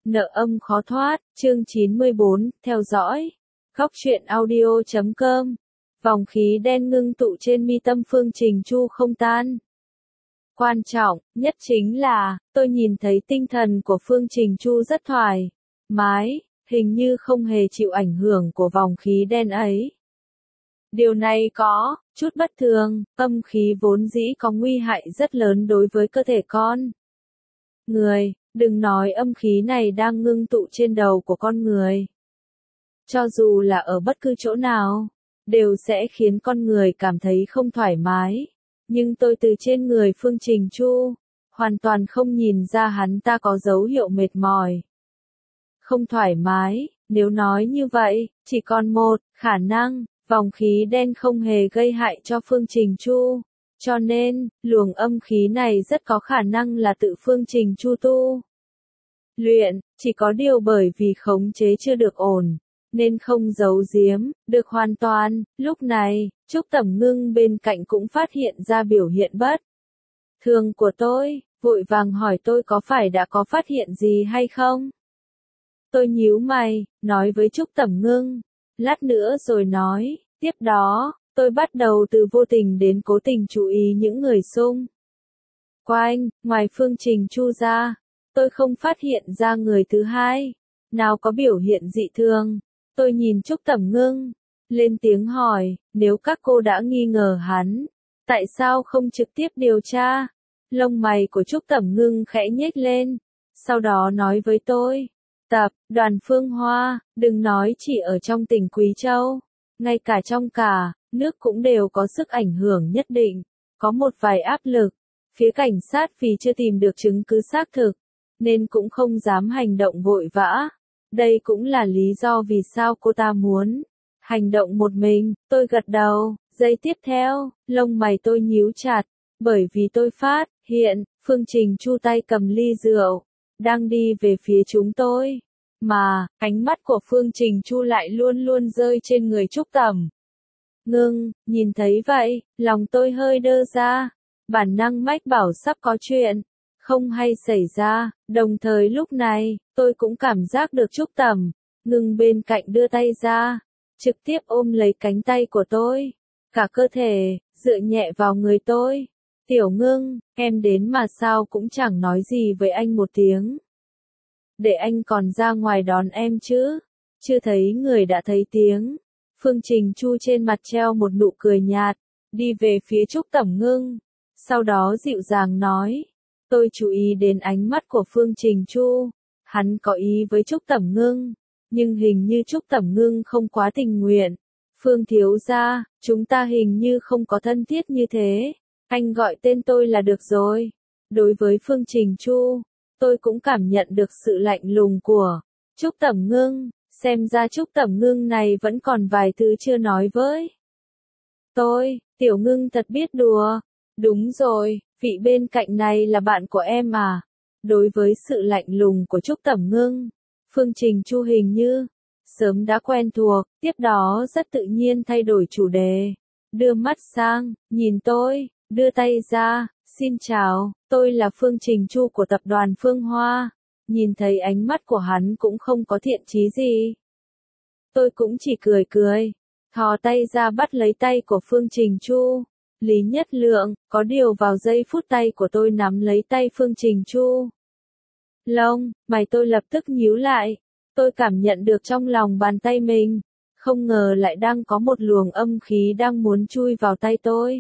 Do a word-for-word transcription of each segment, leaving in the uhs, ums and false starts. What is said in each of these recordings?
Nợ âm khó thoát, chương chín mươi bốn, theo dõi. Góc truyện audio chấm com. Vòng khí đen ngưng tụ trên mi tâm Phương Trình Chu không tan. Quan trọng nhất chính là, tôi nhìn thấy tinh thần của Phương Trình Chu rất thoải mái, hình như không hề chịu ảnh hưởng của vòng khí đen ấy. Điều này có chút bất thường, âm khí vốn dĩ có nguy hại rất lớn đối với cơ thể con người. Đừng nói âm khí này đang ngưng tụ trên đầu của con người. Cho dù là ở bất cứ chỗ nào, đều sẽ khiến con người cảm thấy không thoải mái. Nhưng tôi từ trên người Phương Trình Chu, hoàn toàn không nhìn ra hắn ta có dấu hiệu mệt mỏi, không thoải mái. Nếu nói như vậy, chỉ còn một khả năng, vòng khí đen không hề gây hại cho Phương Trình Chu. Cho nên, luồng âm khí này rất có khả năng là tự Phương Trình Chu tu luyện, chỉ có điều bởi vì khống chế chưa được ổn, nên không giấu giếm được hoàn toàn. Lúc này, Trúc Tẩm Ngưng bên cạnh cũng phát hiện ra biểu hiện bất thường của tôi, vội vàng hỏi tôi có phải đã có phát hiện gì hay không. Tôi nhíu mày, nói với Trúc Tẩm Ngưng, lát nữa rồi nói. Tiếp đó, tôi bắt đầu từ vô tình đến cố tình chú ý những người xung quanh. Ngoài Phương Trình Chu ra, tôi không phát hiện ra người thứ hai nào có biểu hiện dị thường. Tôi nhìn Trúc Tẩm Ngưng, lên tiếng hỏi, nếu các cô đã nghi ngờ hắn, tại sao không trực tiếp điều tra? Lông mày của Trúc Tẩm Ngưng khẽ nhếch lên, sau đó nói với tôi, tập đoàn Phương Hoa, đừng nói chỉ ở trong tỉnh Quý Châu, ngay cả trong cả nước cũng đều có sức ảnh hưởng nhất định, có một vài áp lực. Phía cảnh sát vì chưa tìm được chứng cứ xác thực, nên cũng không dám hành động vội vã. Đây cũng là lý do vì sao cô ta muốn hành động một mình. Tôi gật đầu. Giây tiếp theo, lông mày tôi nhíu chặt, bởi vì tôi phát hiện Phương Trình Chu tay cầm ly rượu, đang đi về phía chúng tôi. Mà, ánh mắt của Phương Trình Chu lại luôn luôn rơi trên người Trúc Tẩm Ngưng. Nhìn thấy vậy, lòng tôi hơi đơ ra. Bản năng mách bảo sắp có chuyện không hay xảy ra. Đồng thời lúc này, tôi cũng cảm giác được Trúc Tẩm Ngưng bên cạnh đưa tay ra, trực tiếp ôm lấy cánh tay của tôi, cả cơ thể dựa nhẹ vào người tôi. Tiểu Ngưng, em đến mà sao cũng chẳng nói gì với anh một tiếng, để anh còn ra ngoài đón em chứ. Chưa thấy người đã thấy tiếng. Phương Trình Chu trên mặt treo một nụ cười nhạt, đi về phía Trúc Tẩm Ngưng. Sau đó dịu dàng nói, tôi chú ý đến ánh mắt của Phương Trình Chu, hắn có ý với Trúc Tẩm Ngưng, nhưng hình như Trúc Tẩm Ngưng không quá tình nguyện. Phương thiếu gia, chúng ta hình như không có thân thiết như thế, anh gọi tên tôi là được rồi. Đối với Phương Trình Chu, tôi cũng cảm nhận được sự lạnh lùng của Trúc Tẩm Ngưng, xem ra Trúc Tẩm Ngưng này vẫn còn vài thứ chưa nói với tôi. Tiểu Ngưng thật biết đùa. Đúng rồi, vị bên cạnh này là bạn của em à? Đối với sự lạnh lùng của Trúc Tẩm Ngưng, Phương Trình Chu hình như sớm đã quen thuộc, tiếp đó rất tự nhiên thay đổi chủ đề, đưa mắt sang, nhìn tôi, đưa tay ra, xin chào, tôi là Phương Trình Chu của tập đoàn Phương Hoa. Nhìn thấy ánh mắt của hắn cũng không có thiện chí gì, tôi cũng chỉ cười cười, thò tay ra bắt lấy tay của Phương Trình Chu. Lý Nhất Lượng, có điều vào giây phút tay của tôi nắm lấy tay Phương Trình Chu, lông mày tôi lập tức nhíu lại. Tôi cảm nhận được trong lòng bàn tay mình, không ngờ lại đang có một luồng âm khí đang muốn chui vào tay tôi.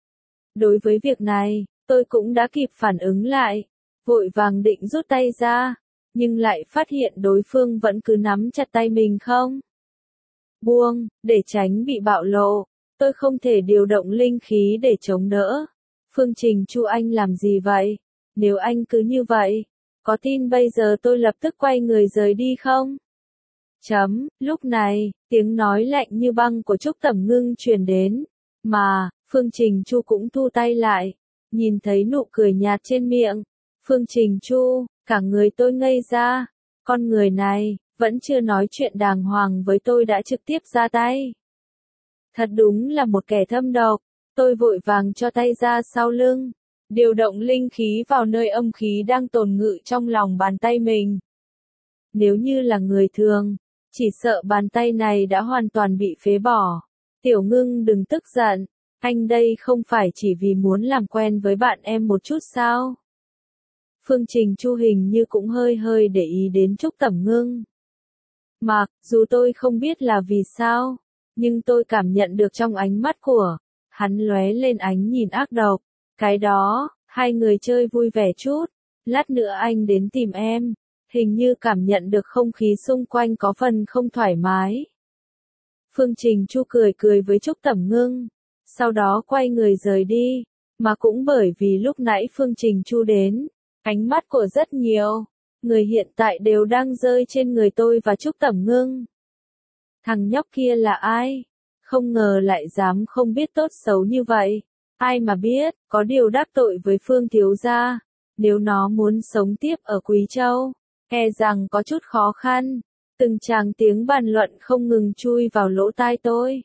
Đối với việc này, tôi cũng đã kịp phản ứng lại, vội vàng định rút tay ra, nhưng lại phát hiện đối phương vẫn cứ nắm chặt tay mình không buông. Để tránh bị bạo lộ, tôi không thể điều động linh khí để chống đỡ. Phương Trình Chu, anh làm gì vậy? Nếu anh cứ như vậy, có tin bây giờ tôi lập tức quay người rời đi không? Chấm. Lúc này, tiếng nói lạnh như băng của Trúc Tẩm Ngưng truyền đến, mà Phương Trình Chu cũng thu tay lại. Nhìn thấy nụ cười nhạt trên miệng Phương Trình Chu, cả người tôi ngây ra. Con người này vẫn chưa nói chuyện đàng hoàng với tôi đã trực tiếp ra tay. Thật đúng là một kẻ thâm độc. Tôi vội vàng cho tay ra sau lưng, điều động linh khí vào nơi âm khí đang tồn ngự trong lòng bàn tay mình. nếu như là người thường, chỉ sợ bàn tay này đã hoàn toàn bị phế bỏ. Tiểu Ngưng đừng tức giận, anh đây không phải chỉ vì muốn làm quen với bạn em một chút sao? Phương Trình Chu hình như cũng hơi hơi để ý đến Trúc Tẩm Ngưng. Mặc dù tôi không biết là vì sao, nhưng tôi cảm nhận được trong ánh mắt của hắn lóe lên ánh nhìn ác độc. Cái đó, hai người chơi vui vẻ chút, lát nữa anh đến tìm em. Hình như cảm nhận được không khí xung quanh có phần không thoải mái. Phương Trình Chu cười cười với Trúc Tẩm Ngưng, sau đó quay người rời đi, mà cũng bởi vì lúc nãy Phương Trình Chu đến, ánh mắt của rất nhiều người hiện tại đều đang rơi trên người tôi và Trúc Tẩm Ngưng. Thằng nhóc kia là ai? Không ngờ lại dám không biết tốt xấu như vậy. Ai mà biết, có điều đắc tội với Phương thiếu gia, nếu nó muốn sống tiếp ở Quý Châu, e rằng có chút khó khăn. Từng tràng tiếng bàn luận không ngừng chui vào lỗ tai tôi.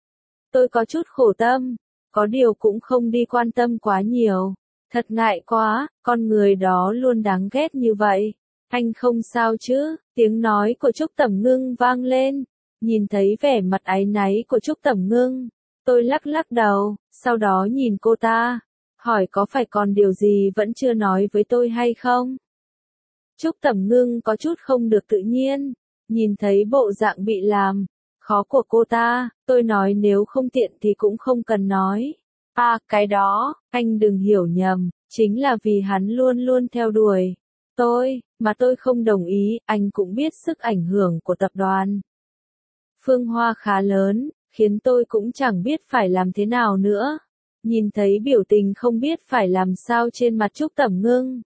Tôi có chút khổ tâm, có điều cũng không đi quan tâm quá nhiều. Thật ngại quá, con người đó luôn đáng ghét như vậy. Anh không sao chứ? Tiếng nói của Trúc Tẩm Ngưng vang lên. Nhìn thấy vẻ mặt áy náy của Trúc Tẩm Ngưng, tôi lắc lắc đầu, sau đó nhìn cô ta, hỏi có phải còn điều gì vẫn chưa nói với tôi hay không? Trúc Tẩm Ngưng có chút không được tự nhiên, nhìn thấy bộ dạng bị làm khó của cô ta, tôi nói nếu không tiện thì cũng không cần nói. À, cái đó, anh đừng hiểu nhầm, chính là vì hắn luôn luôn theo đuổi tôi, mà tôi không đồng ý, anh cũng biết sức ảnh hưởng của tập đoàn Phương Hoa khá lớn, khiến tôi cũng chẳng biết phải làm thế nào nữa. Nhìn thấy biểu tình không biết phải làm sao trên mặt Trúc Tẩm Ngưng,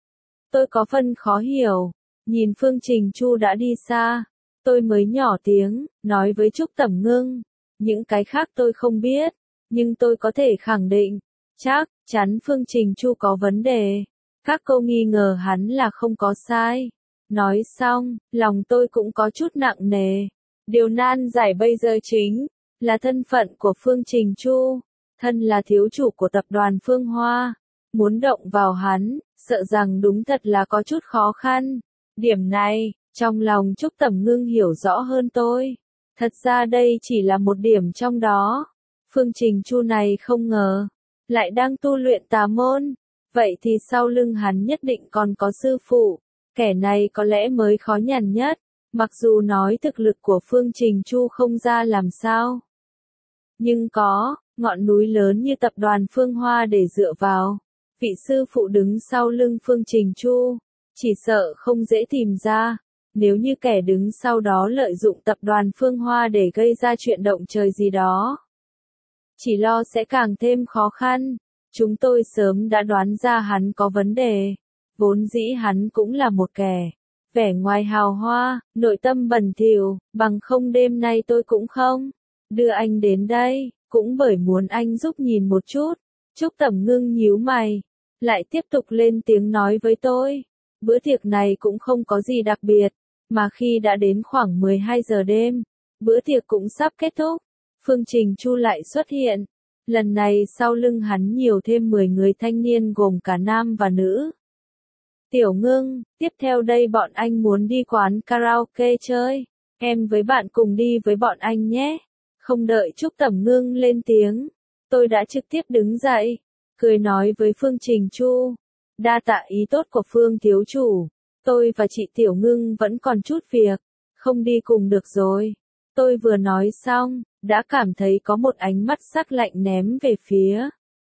tôi có phần khó hiểu. Nhìn Phương Trình Chu đã đi xa, tôi mới nhỏ tiếng, nói với Trúc Tẩm Ngưng, những cái khác tôi không biết, nhưng tôi có thể khẳng định, chắc chắn Phương Trình Chu có vấn đề. Các câu nghi ngờ hắn là không có sai. Nói xong, lòng tôi cũng có chút nặng nề. Điều nan giải bây giờ chính là thân phận của Phương Trình Chu, thân là thiếu chủ của tập đoàn Phương Hoa, muốn động vào hắn, sợ rằng đúng thật là có chút khó khăn. Điểm này, trong lòng Trúc Tẩm Ngưng hiểu rõ hơn tôi. Thật ra đây chỉ là một điểm trong đó. Phương Trình Chu này không ngờ lại đang tu luyện tà môn, vậy thì sau lưng hắn nhất định còn có sư phụ, kẻ này có lẽ mới khó nhằn nhất. Mặc dù nói thực lực của Phương Trình Chu không ra làm sao, nhưng có ngọn núi lớn như tập đoàn Phương Hoa để dựa vào. Vị sư phụ đứng sau lưng Phương Trình Chu, chỉ sợ không dễ tìm ra. Nếu như kẻ đứng sau đó lợi dụng tập đoàn Phương Hoa để gây ra chuyện động trời gì đó, chỉ lo sẽ càng thêm khó khăn. Chúng tôi sớm đã đoán ra hắn có vấn đề. Vốn dĩ hắn cũng là một kẻ vẻ ngoài hào hoa, nội tâm bẩn thỉu, bằng không đêm nay tôi cũng không đưa anh đến đây, cũng bởi muốn anh giúp nhìn một chút. Trúc Tẩm Ngưng nhíu mày, lại tiếp tục lên tiếng nói với tôi. Bữa tiệc này cũng không có gì đặc biệt, mà khi đã đến khoảng mười hai giờ đêm, bữa tiệc cũng sắp kết thúc. Phương Trình Chu lại xuất hiện. Lần này sau lưng hắn nhiều thêm mười người thanh niên gồm cả nam và nữ. Tiểu Ngưng, tiếp theo đây bọn anh muốn đi quán karaoke chơi. Em với bạn cùng đi với bọn anh nhé. Không đợi Trúc Tẩm Ngưng lên tiếng, tôi đã trực tiếp đứng dậy, cười nói với Phương Trình Chu. Đa tạ ý tốt của Phương thiếu chủ. Tôi và chị Tiểu Ngưng vẫn còn chút việc, không đi cùng được rồi. Tôi vừa nói xong, đã cảm thấy có một ánh mắt sắc lạnh ném về phía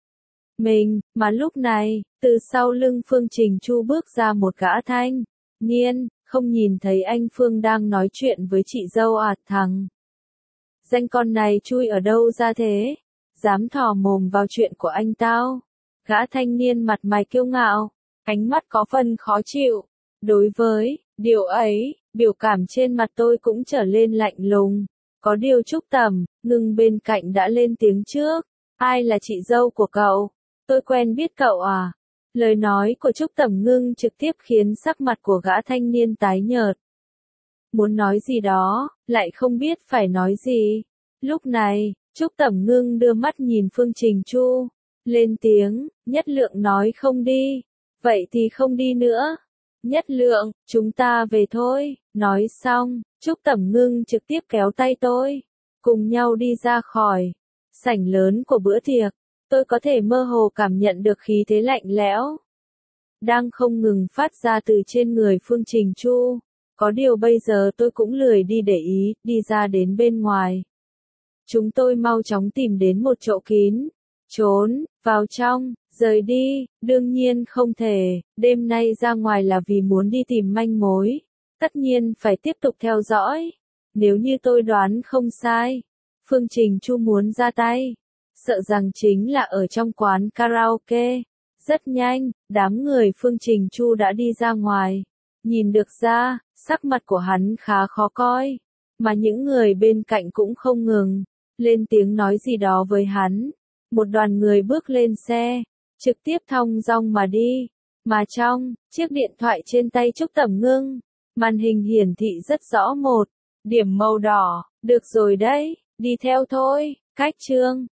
mình, mà lúc này, từ sau lưng Phương Trình Chu bước ra một gã thanh niên, không nhìn thấy anh Phương đang nói chuyện với chị dâu à? Thằng danh con này chui ở đâu ra thế? Dám thò mồm vào chuyện của anh tao? Gã thanh niên mặt mày kiêu ngạo, ánh mắt có phần khó chịu. Đối với điều ấy, biểu cảm trên mặt tôi cũng trở lên lạnh lùng. Có điều Trúc Tẩm Ngưng bên cạnh đã lên tiếng trước. Ai là chị dâu của cậu? Tôi quen biết cậu à? Lời nói của Trúc Tẩm Ngưng trực tiếp khiến sắc mặt của gã thanh niên tái nhợt. Muốn nói gì đó, lại không biết phải nói gì. Lúc này, Trúc Tẩm Ngưng đưa mắt nhìn Phương Trình Chu, lên tiếng, nhất lượng nói không đi. Vậy thì không đi nữa. Nhất Lượng, chúng ta về thôi. Nói xong, Trúc Tẩm Ngưng trực tiếp kéo tay tôi, cùng nhau đi ra khỏi sảnh lớn của bữa tiệc. Tôi có thể mơ hồ cảm nhận được khí thế lạnh lẽo đang không ngừng phát ra từ trên người Phương Trình Chu. Có điều bây giờ tôi cũng lười đi để ý, đi ra đến bên ngoài. Chúng tôi mau chóng tìm đến một chỗ kín, trốn vào trong, rời đi, đương nhiên không thể, đêm nay ra ngoài là vì muốn đi tìm manh mối, tất nhiên phải tiếp tục theo dõi. Nếu như tôi đoán không sai, Phương Trình Chu muốn ra tay, sợ rằng chính là ở trong quán karaoke. Rất nhanh, đám người Phương Trình Chu đã đi ra ngoài. Nhìn được ra, sắc mặt của hắn khá khó coi, mà những người bên cạnh cũng không ngừng lên tiếng nói gì đó với hắn. Một đoàn người bước lên xe, trực tiếp thong dong mà đi. Mà trong chiếc điện thoại trên tay Trúc Tẩm Ngưng, màn hình hiển thị rất rõ một điểm màu đỏ. Được rồi đấy, đi theo thôi. Cách chương